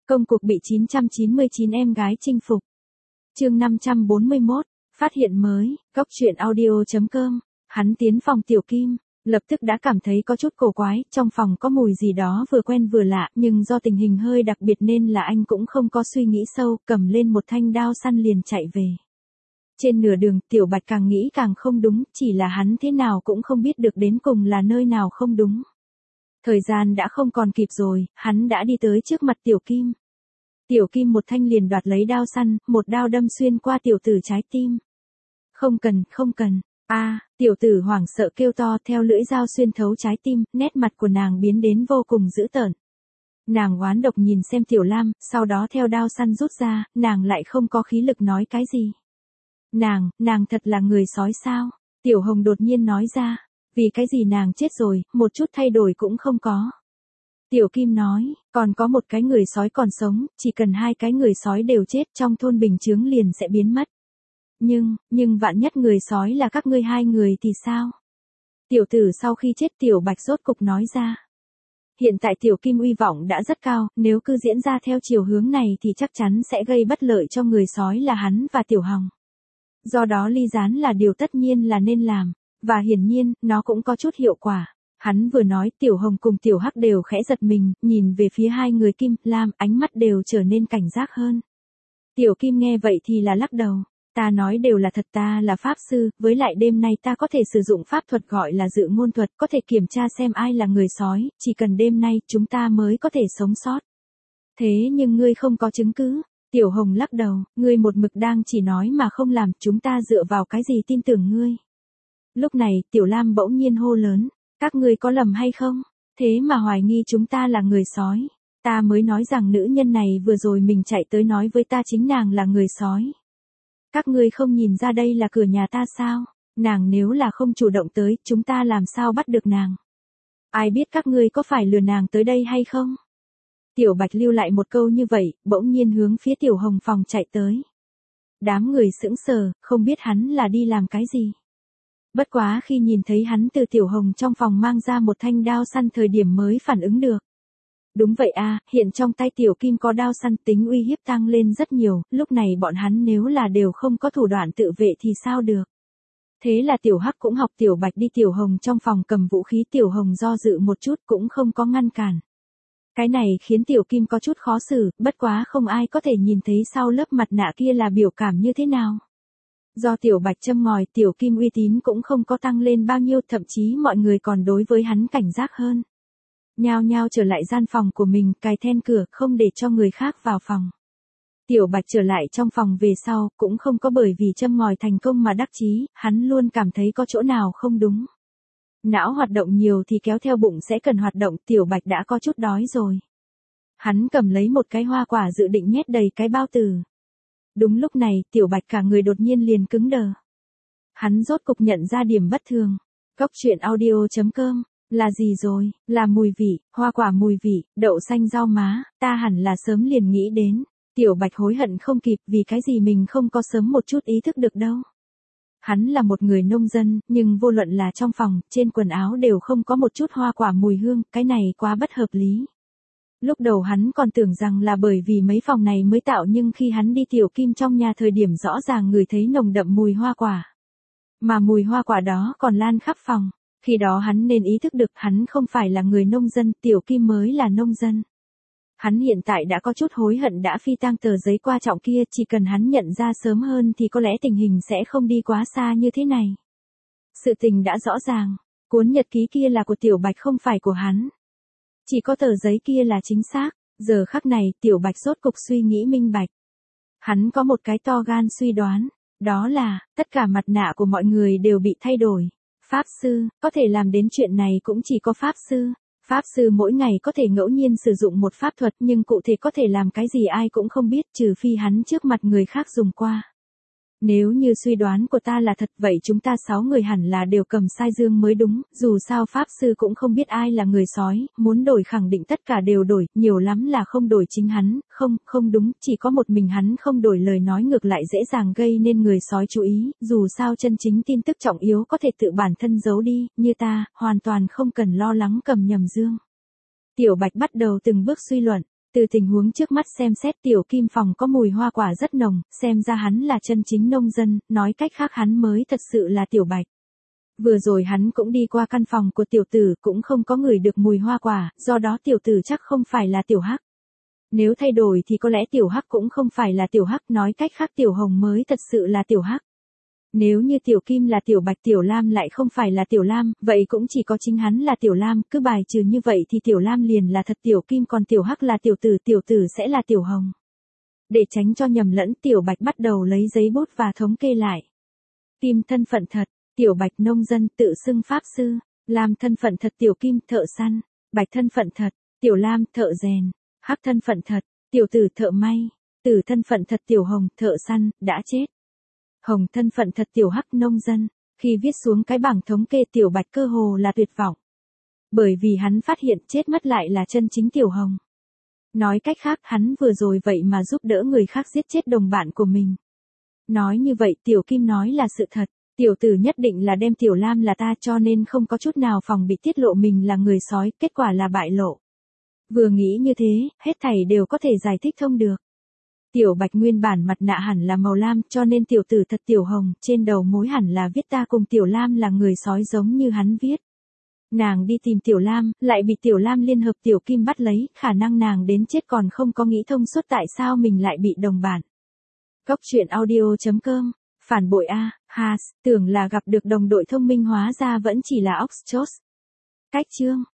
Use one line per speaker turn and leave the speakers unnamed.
Công cuộc bị 999 em gái chinh phục. Chương 541, phát hiện mới, góc truyện audio.com. Hắn tiến phòng Tiểu Kim, lập tức đã cảm thấy có chút cổ quái, trong phòng có mùi gì đó vừa quen vừa lạ, nhưng do tình hình hơi đặc biệt nên là anh cũng không có suy nghĩ sâu, cầm lên một thanh đao săn liền chạy về. Trên nửa đường, Tiểu Bạch càng nghĩ càng không đúng, chỉ là hắn thế nào cũng không biết được đến cùng là nơi nào không đúng. Thời gian đã không còn kịp rồi, hắn đã đi tới trước mặt Tiểu Kim. Tiểu Kim một thanh liền đoạt lấy đao săn, một đao đâm xuyên qua tiểu tử trái tim. Không cần, không cần. Tiểu tử hoảng sợ kêu to, theo lưỡi dao xuyên thấu trái tim, nét mặt của nàng biến đến vô cùng dữ tợn. Nàng oán độc nhìn xem Tiểu Lam, sau đó theo đao săn rút ra, nàng lại không có khí lực nói cái gì. Nàng thật là người sói sao? Tiểu Hồng đột nhiên nói ra, vì cái gì nàng chết rồi, một chút thay đổi cũng không có. Tiểu Kim nói, còn có một cái người sói còn sống, chỉ cần hai cái người sói đều chết trong thôn bình chướng liền sẽ biến mất. Nhưng vạn nhất người sói là các ngươi hai người thì sao? Tiểu tử sau khi chết Tiểu Bạch rốt cục nói ra. Hiện tại Tiểu Kim uy vọng đã rất cao, nếu cứ diễn ra theo chiều hướng này thì chắc chắn sẽ gây bất lợi cho người sói là hắn và Tiểu Hồng. Do đó ly gián là điều tất nhiên là nên làm, và hiển nhiên, nó cũng có chút hiệu quả. Hắn vừa nói Tiểu Hồng cùng Tiểu Hắc đều khẽ giật mình, nhìn về phía hai người Kim, Lam, ánh mắt đều trở nên cảnh giác hơn. Tiểu Kim nghe vậy thì là lắc đầu. Ta nói đều là thật, ta là pháp sư, với lại đêm nay ta có thể sử dụng pháp thuật gọi là dự ngôn thuật, có thể kiểm tra xem ai là người sói, chỉ cần đêm nay chúng ta mới có thể sống sót. Thế nhưng ngươi không có chứng cứ. Tiểu Hồng lắc đầu, ngươi một mực đang chỉ nói mà không làm, chúng ta dựa vào cái gì tin tưởng ngươi. Lúc này, Tiểu Lam bỗng nhiên hô lớn, các ngươi có lầm hay không? Thế mà hoài nghi chúng ta là người sói. Ta mới nói rằng nữ nhân này vừa rồi mình chạy tới nói với ta chính nàng là người sói. Các ngươi không nhìn ra đây là cửa nhà ta sao? Nàng nếu là không chủ động tới, chúng ta làm sao bắt được nàng? Ai biết các ngươi có phải lừa nàng tới đây hay không? Tiểu Bạch lưu lại một câu như vậy, bỗng nhiên hướng phía Tiểu Hồng phòng chạy tới. Đám người sững sờ, không biết hắn là đi làm cái gì. Bất quá khi nhìn thấy hắn từ Tiểu Hồng trong phòng mang ra một thanh đao săn thời điểm mới phản ứng được. Đúng vậy hiện trong tay Tiểu Kim có đao săn, tính uy hiếp tăng lên rất nhiều, lúc này bọn hắn nếu là đều không có thủ đoạn tự vệ thì sao được. Thế là Tiểu Hắc cũng học Tiểu Bạch đi Tiểu Hồng trong phòng cầm vũ khí, Tiểu Hồng do dự một chút cũng không có ngăn cản. Cái này khiến Tiểu Kim có chút khó xử, bất quá không ai có thể nhìn thấy sau lớp mặt nạ kia là biểu cảm như thế nào. Do Tiểu Bạch châm ngòi, Tiểu Kim uy tín cũng không có tăng lên bao nhiêu, thậm chí mọi người còn đối với hắn cảnh giác hơn. Nhao nhao trở lại gian phòng của mình, cài then cửa, không để cho người khác vào phòng. Tiểu Bạch trở lại trong phòng về sau, cũng không có bởi vì châm ngòi thành công mà đắc chí, hắn luôn cảm thấy có chỗ nào không đúng. Não hoạt động nhiều thì kéo theo bụng sẽ cần hoạt động, Tiểu Bạch đã có chút đói rồi. Hắn cầm lấy một cái hoa quả dự định nhét đầy cái bao tử. Đúng lúc này, Tiểu Bạch cả người đột nhiên liền cứng đờ. Hắn rốt cục nhận ra điểm bất thường. Góc truyện audio.com. Là gì rồi? Là mùi vị, hoa quả mùi vị, đậu xanh rau má, ta hẳn là sớm liền nghĩ đến. Tiểu Bạch hối hận không kịp, vì cái gì mình không có sớm một chút ý thức được đâu. Hắn là một người nông dân, nhưng vô luận là trong phòng, trên quần áo đều không có một chút hoa quả mùi hương, cái này quá bất hợp lý. Lúc đầu hắn còn tưởng rằng là bởi vì mấy phòng này mới tạo, nhưng khi hắn đi Tiểu Kim trong nhà thời điểm rõ ràng ngửi thấy nồng đậm mùi hoa quả. Mà mùi hoa quả đó còn lan khắp phòng. Khi đó hắn nên ý thức được hắn không phải là người nông dân, Tiểu Kim mới là nông dân. Hắn hiện tại đã có chút hối hận đã phi tang tờ giấy quan trọng kia, chỉ cần hắn nhận ra sớm hơn thì có lẽ tình hình sẽ không đi quá xa như thế này. Sự tình đã rõ ràng, cuốn nhật ký kia là của Tiểu Bạch không phải của hắn. Chỉ có tờ giấy kia là chính xác, giờ khắc này Tiểu Bạch rốt cục suy nghĩ minh bạch. Hắn có một cái to gan suy đoán, đó là, tất cả mặt nạ của mọi người đều bị thay đổi. Pháp sư, có thể làm đến chuyện này cũng chỉ có Pháp sư. Pháp sư mỗi ngày có thể ngẫu nhiên sử dụng một pháp thuật, nhưng cụ thể có thể làm cái gì ai cũng không biết, trừ phi hắn trước mặt người khác dùng qua. Nếu như suy đoán của ta là thật, vậy chúng ta 6 người hẳn là đều cầm sai dương mới đúng, dù sao Pháp sư cũng không biết ai là người sói, muốn đổi khẳng định tất cả đều đổi, nhiều lắm là không đổi chính hắn, không đúng, chỉ có một mình hắn không đổi, lời nói ngược lại dễ dàng gây nên người sói chú ý, dù sao chân chính tin tức trọng yếu có thể tự bản thân giấu đi, như ta, hoàn toàn không cần lo lắng cầm nhầm dương. Tiểu Bạch bắt đầu từng bước suy luận. Từ tình huống trước mắt xem xét Tiểu Kim phòng có mùi hoa quả rất nồng, xem ra hắn là chân chính nông dân, nói cách khác hắn mới thật sự là Tiểu Bạch. Vừa rồi hắn cũng đi qua căn phòng của tiểu tử cũng không có ngửi được mùi hoa quả, do đó tiểu tử chắc không phải là Tiểu Hắc. Nếu thay đổi thì có lẽ Tiểu Hắc cũng không phải là Tiểu Hắc, nói cách khác Tiểu Hồng mới thật sự là Tiểu Hắc. Nếu như Tiểu Kim là Tiểu Bạch, Tiểu Lam lại không phải là Tiểu Lam, vậy cũng chỉ có chính hắn là Tiểu Lam, cứ bài trừ như vậy thì Tiểu Lam liền là thật Tiểu Kim, còn Tiểu Hắc là tiểu tử sẽ là Tiểu Hồng. Để tránh cho nhầm lẫn, Tiểu Bạch bắt đầu lấy giấy bút và thống kê lại. Kim thân phận thật, Tiểu Bạch nông dân tự xưng pháp sư, Lam thân phận thật Tiểu Kim thợ săn, Bạch thân phận thật, Tiểu Lam thợ rèn, Hắc thân phận thật, tiểu tử thợ may, Tử thân phận thật Tiểu Hồng thợ săn, đã chết. Hồng thân phận thật Tiểu Hắc nông dân, khi viết xuống cái bảng thống kê Tiểu Bạch cơ hồ là tuyệt vọng. Bởi vì hắn phát hiện chết mất lại là chân chính Tiểu Hồng. Nói cách khác hắn vừa rồi vậy mà giúp đỡ người khác giết chết đồng bạn của mình. Nói như vậy Tiểu Kim nói là sự thật, tiểu tử nhất định là đem Tiểu Lam là ta, cho nên không có chút nào phòng bị tiết lộ mình là người sói, kết quả là bại lộ. Vừa nghĩ như thế, hết thảy đều có thể giải thích thông được. Tiểu Bạch nguyên bản mặt nạ hẳn là màu lam, cho nên tiểu tử thật Tiểu Hồng, trên đầu mối hẳn là viết ta cùng Tiểu Lam là người sói giống như hắn viết. Nàng đi tìm Tiểu Lam, lại bị Tiểu Lam liên hợp Tiểu Kim bắt lấy, khả năng nàng đến chết còn không có nghĩ thông suốt tại sao mình lại bị đồng bạn. Cốc truyện audio.com, phản bội A, Has, tưởng là gặp được đồng đội thông minh hóa ra vẫn chỉ là Oxchos. Cách chương